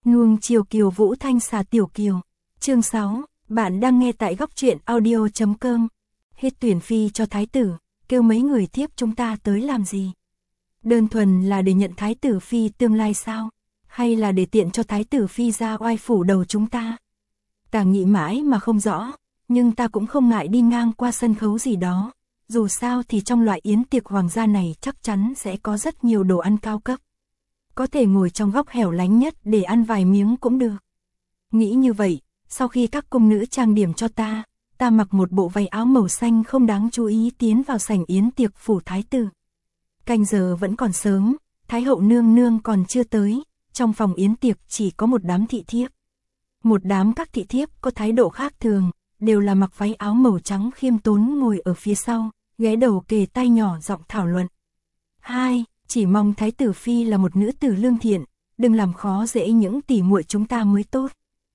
Nuông chiều kiều vũ thanh xà tiểu kiều. Chương 6, bạn đang nghe tại góc truyện audio.com. Hết tuyển phi cho thái tử, kêu mấy người thiếp chúng ta tới làm gì? Đơn thuần là để nhận thái tử phi tương lai sao? Hay là để tiện cho thái tử phi ra oai phủ đầu chúng ta? Ta nghĩ mãi mà không rõ, nhưng ta cũng không ngại đi ngang qua sân khấu gì đó. Dù sao thì trong loại yến tiệc hoàng gia này chắc chắn sẽ có rất nhiều đồ ăn cao cấp. Có thể ngồi trong góc hẻo lánh nhất để ăn vài miếng cũng được. Nghĩ như vậy, sau khi các cung nữ trang điểm cho ta mặc một bộ váy áo màu xanh không đáng chú ý tiến vào sảnh yến tiệc phủ thái tử. Canh giờ vẫn còn sớm, thái hậu nương nương còn chưa tới, trong phòng yến tiệc chỉ có một đám thị thiếp. Một đám các thị thiếp có thái độ khác thường, đều là mặc váy áo màu trắng khiêm tốn ngồi ở phía sau, ghé đầu kề tai nhỏ giọng thảo luận. Chỉ mong thái tử phi là một nữ tử lương thiện, đừng làm khó dễ những tỷ muội chúng ta mới tốt.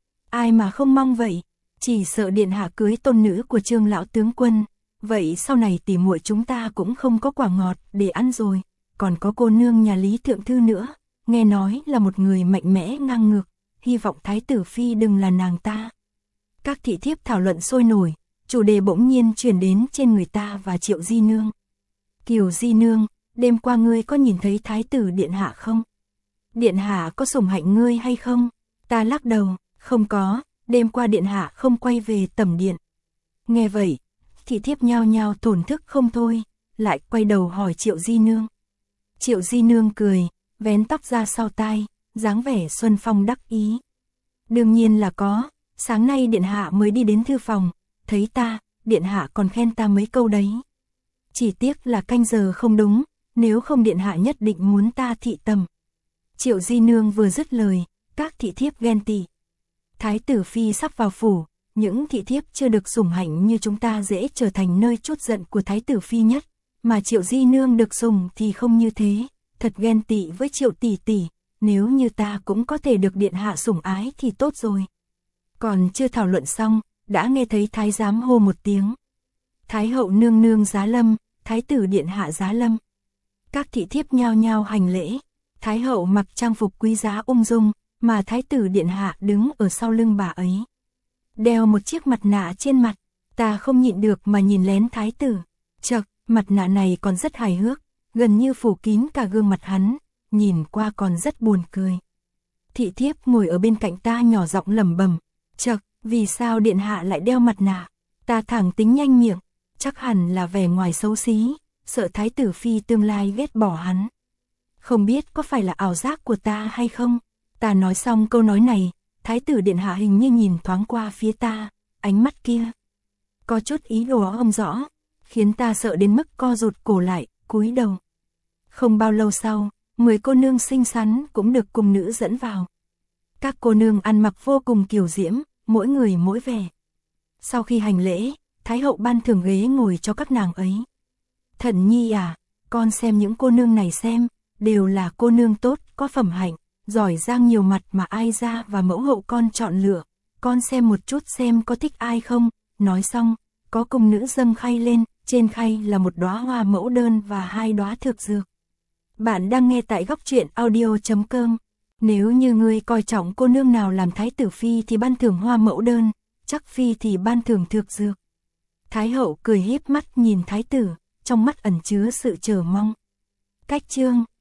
Ai mà không mong vậy, chỉ sợ điện hạ cưới tôn nữ của Trương lão tướng quân, vậy sau này tỷ muội chúng ta cũng không có quả ngọt để ăn rồi. Còn có cô nương nhà Lý thượng thư nữa, nghe nói là một người mạnh mẽ ngang ngược, hy vọng thái tử phi đừng là nàng ta. Các thị thiếp thảo luận sôi nổi, chủ đề bỗng nhiên chuyển đến trên người ta và Triệu Di nương. Kiều Di nương, đêm qua ngươi có nhìn thấy thái tử điện hạ không? Điện hạ có sủng hạnh ngươi hay không? Ta lắc đầu, không có, đêm qua điện hạ không quay về tẩm điện. Nghe vậy, thị thiếp nhao nhao thổn thức không thôi, lại quay đầu hỏi Triệu Di nương. Triệu Di nương cười, vén tóc ra sau tai, dáng vẻ xuân phong đắc ý. Đương nhiên là có, sáng nay điện hạ mới đi đến thư phòng, thấy ta, điện hạ còn khen ta mấy câu đấy. Chỉ tiếc là canh giờ không đúng, nếu không điện hạ nhất định muốn ta thị tầm. Triệu Di nương vừa dứt lời, các thị thiếp ghen tị. Thái tử phi sắp vào phủ, những thị thiếp chưa được sủng hạnh như chúng ta dễ trở thành nơi trút giận của thái tử phi nhất, mà Triệu Di nương được sủng thì không như thế, thật ghen tị với Triệu tỷ tỷ, nếu như ta cũng có thể được điện hạ sủng ái thì tốt rồi. Còn chưa thảo luận xong, đã nghe thấy thái giám hô một tiếng. Thái hậu nương nương giá lâm, thái tử điện hạ giá lâm. Các thị thiếp nhao nhao hành lễ, thái hậu mặc trang phục quý giá ung dung, mà thái tử điện hạ đứng ở sau lưng bà ấy. Đeo một chiếc mặt nạ trên mặt, ta không nhịn được mà nhìn lén thái tử. Chậc, mặt nạ này còn rất hài hước, gần như phủ kín cả gương mặt hắn, nhìn qua còn rất buồn cười. Thị thiếp ngồi ở bên cạnh ta nhỏ giọng lẩm bẩm, chậc, vì sao điện hạ lại đeo mặt nạ? Ta thẳng tính nhanh miệng, chắc hẳn là vẻ ngoài xấu xí, sợ thái tử phi tương lai ghét bỏ hắn. Không biết có phải là ảo giác của ta hay không? Ta nói xong câu nói này, thái tử điện hạ hình như nhìn thoáng qua phía ta, ánh mắt kia có chút ý đồ không rõ, khiến ta sợ đến mức co rụt cổ lại, cúi đầu. Không bao lâu sau, 10 cô nương xinh xắn cũng được cung nữ dẫn vào. Các cô nương ăn mặc vô cùng kiều diễm, mỗi người mỗi vẻ. Sau khi hành lễ, thái hậu ban thưởng ghế ngồi cho các nàng ấy. Thận nhi à, con xem những cô nương này xem, đều là cô nương tốt, có phẩm hạnh, giỏi giang nhiều mặt mà ai ra và mẫu hậu con chọn lựa, con xem một chút xem có thích ai không. Nói xong, có cung nữ dâng khay lên, trên khay là một đóa hoa mẫu đơn và 2 đóa thực dược. Bạn đang nghe tại góc truyện audio.com. Nếu như ngươi coi trọng cô nương nào làm thái tử phi thì ban thưởng hoa mẫu đơn, chắc phi thì ban thưởng thực dược. Thái hậu cười híp mắt nhìn thái tử, trong mắt ẩn chứa sự chờ mong. Cách chương